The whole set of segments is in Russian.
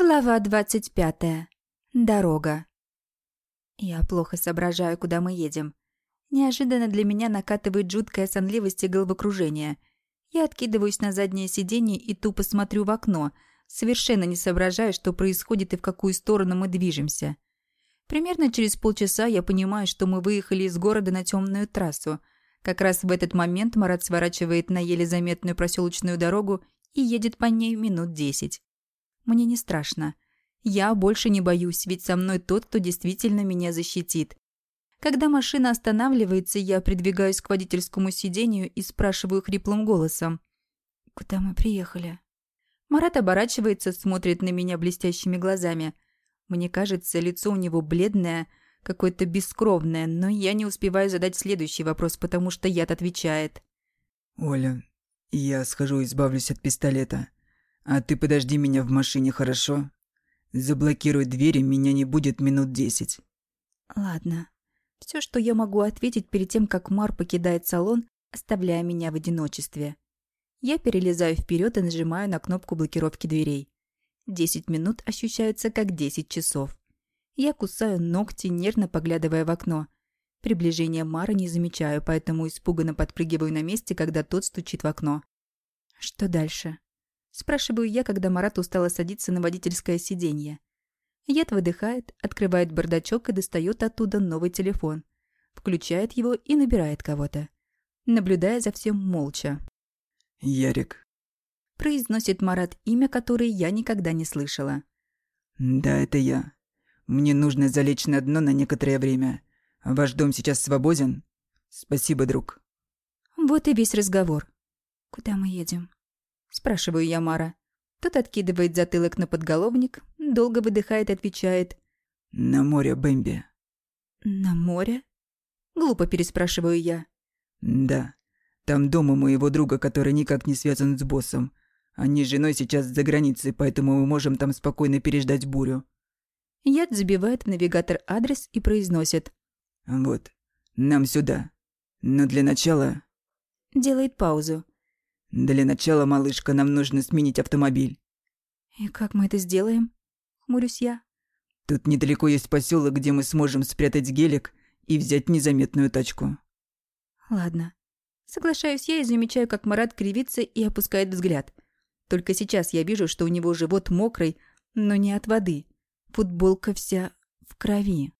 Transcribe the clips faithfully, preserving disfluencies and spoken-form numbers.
Глава двадцать пятая. Дорога. Я плохо соображаю, куда мы едем. Неожиданно для меня накатывает жуткая сонливость и головокружение. Я откидываюсь на заднее сиденье и тупо смотрю в окно, совершенно не соображая, что происходит и в какую сторону мы движемся. Примерно через полчаса я понимаю, что мы выехали из города на темную трассу. Как раз в этот момент Марат сворачивает на еле заметную проселочную дорогу и едет по ней минут десять. Мне не страшно. Я больше не боюсь, ведь со мной тот, кто действительно меня защитит. Когда машина останавливается, я придвигаюсь к водительскому сиденью и спрашиваю хриплым голосом: «Куда мы приехали?» Марат оборачивается, смотрит на меня блестящими глазами. Мне кажется, лицо у него бледное, какое-то бескровное, но я не успеваю задать следующий вопрос, потому что яд отвечает: «Оля, я схожу и избавлюсь от пистолета. А ты подожди меня в машине, хорошо? Заблокируй двери, меня не будет минут десять». «Ладно». Все, что я могу ответить перед тем, как Мар покидает салон, оставляя меня в одиночестве. Я перелезаю вперед и нажимаю на кнопку блокировки дверей. Десять минут ощущаются как десять часов. Я кусаю ногти, нервно поглядывая в окно. Приближения Мара не замечаю, поэтому испуганно подпрыгиваю на месте, когда тот стучит в окно. «Что дальше?» Спрашиваю я, когда Марат устало садится на водительское сиденье. Яд выдыхает, открывает бардачок и достает оттуда новый телефон. Включает его и набирает кого-то. Наблюдая за всем молча. «Ярик». Произносит Марат имя, которое я никогда не слышала. «Да, это я. Мне нужно залечь на дно на некоторое время. Ваш дом сейчас свободен? Спасибо, друг». Вот и весь разговор. «Куда мы едем?» Спрашиваю я Мара. Тот откидывает затылок на подголовник, долго выдыхает и отвечает: «На море, Бэмби». «На море?» Глупо переспрашиваю я. «Да. Там дом у моего друга, который никак не связан с боссом. Они с женой сейчас за границей, поэтому мы можем там спокойно переждать бурю». Яд забивает в навигатор адрес и произносит: «Вот. Нам сюда. Но для начала...» Делает паузу. «Для начала, малышка, нам нужно сменить автомобиль». «И как мы это сделаем?» Хмурюсь я. «Тут недалеко есть поселок, где мы сможем спрятать гелик и взять незаметную тачку». «Ладно». Соглашаюсь я и замечаю, как Марат кривится и опускает взгляд. Только сейчас я вижу, что у него живот мокрый, но не от воды. Футболка вся в крови.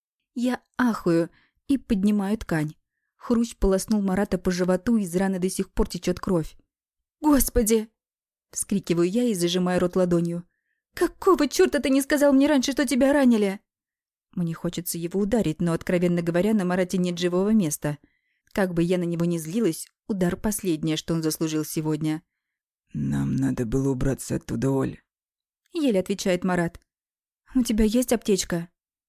Я ахаю и поднимаю ткань. Хрущ полоснул Марата по животу, из раны до сих пор течет кровь. «Господи!» – вскрикиваю я и зажимаю рот ладонью. «Какого чёрта ты не сказал мне раньше, что тебя ранили?» Мне хочется его ударить, но, откровенно говоря, на Марате нет живого места. Как бы я на него ни злилась, удар последнее, что он заслужил сегодня. «Нам надо было убраться оттуда, Оль», – еле отвечает Марат. «У тебя есть аптечка?»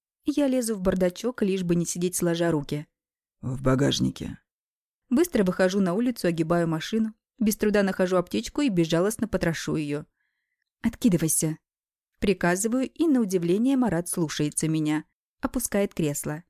Я лезу в бардачок, лишь бы не сидеть сложа руки. «В багажнике». Быстро выхожу на улицу, огибаю машину. Без труда нахожу аптечку и безжалостно потрошу ее. «Откидывайся!» Приказываю, и на удивление Марат слушается меня. Опускает кресло.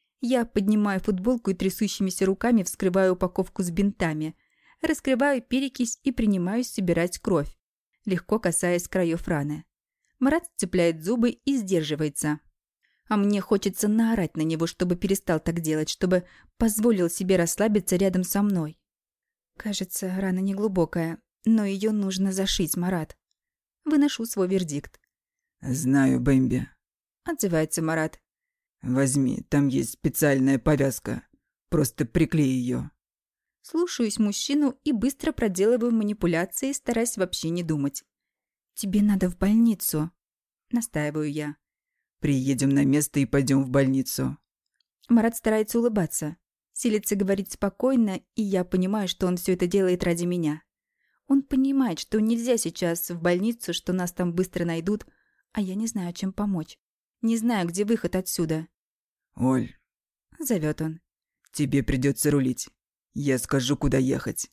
Я поднимаю футболку и трясущимися руками вскрываю упаковку с бинтами. Раскрываю перекись и принимаюсь собирать кровь, легко касаясь краев раны. Марат сцепляет зубы и сдерживается. А мне хочется наорать на него, чтобы перестал так делать, чтобы позволил себе расслабиться рядом со мной. Кажется, рана неглубокая, но ее нужно зашить, Марат. Выношу свой вердикт. «Знаю, Бэмби», — отзывается Марат. «Возьми, там есть специальная повязка. Просто приклей ее». Слушаюсь мужчину и быстро проделываю манипуляции, стараясь вообще не думать. «Тебе надо в больницу», — настаиваю я. «Приедем на место и пойдем в больницу». Марат старается улыбаться. Силится говорить спокойно, и я понимаю, что он все это делает ради меня. Он понимает, что нельзя сейчас в больницу, что нас там быстро найдут, а я не знаю, чем помочь. Не знаю, где выход отсюда. «Оль», — зовет он. «тебе придется рулить. Я скажу, куда ехать».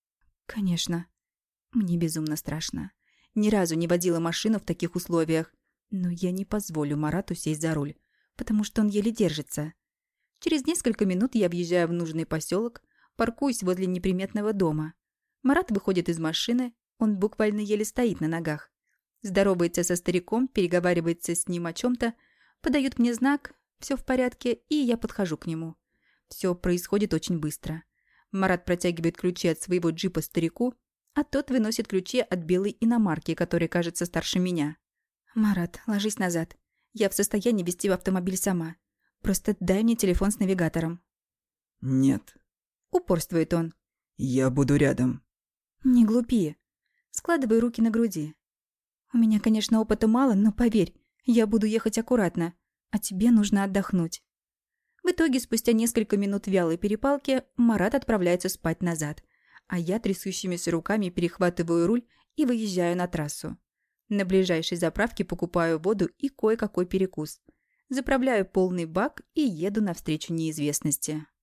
Конечно. Мне безумно страшно. Ни разу не водила машину в таких условиях. Но я не позволю Марату сесть за руль, потому что он еле держится. Через несколько минут я въезжаю в нужный поселок, паркуюсь возле неприметного дома. Марат выходит из машины, он буквально еле стоит на ногах. Здоровается со стариком, переговаривается с ним о чем-то, подают мне знак, все в порядке, и я подхожу к нему. Все происходит очень быстро. Марат протягивает ключи от своего джипа старику, а тот выносит ключи от белой иномарки, которая кажется старше меня. «Марат, ложись назад. Я в состоянии вести в автомобиль сама. Просто дай мне телефон с навигатором». «Нет». Упорствует он. «Я буду рядом». «Не глупи». Складываю руки на груди. «У меня, конечно, опыта мало, но поверь, я буду ехать аккуратно, а тебе нужно отдохнуть». В итоге, спустя несколько минут вялой перепалки, Марат отправляется спать назад, а я трясущимися руками перехватываю руль и выезжаю на трассу. На ближайшей заправке покупаю воду и кое-какой перекус. Заправляю полный бак и еду навстречу неизвестности.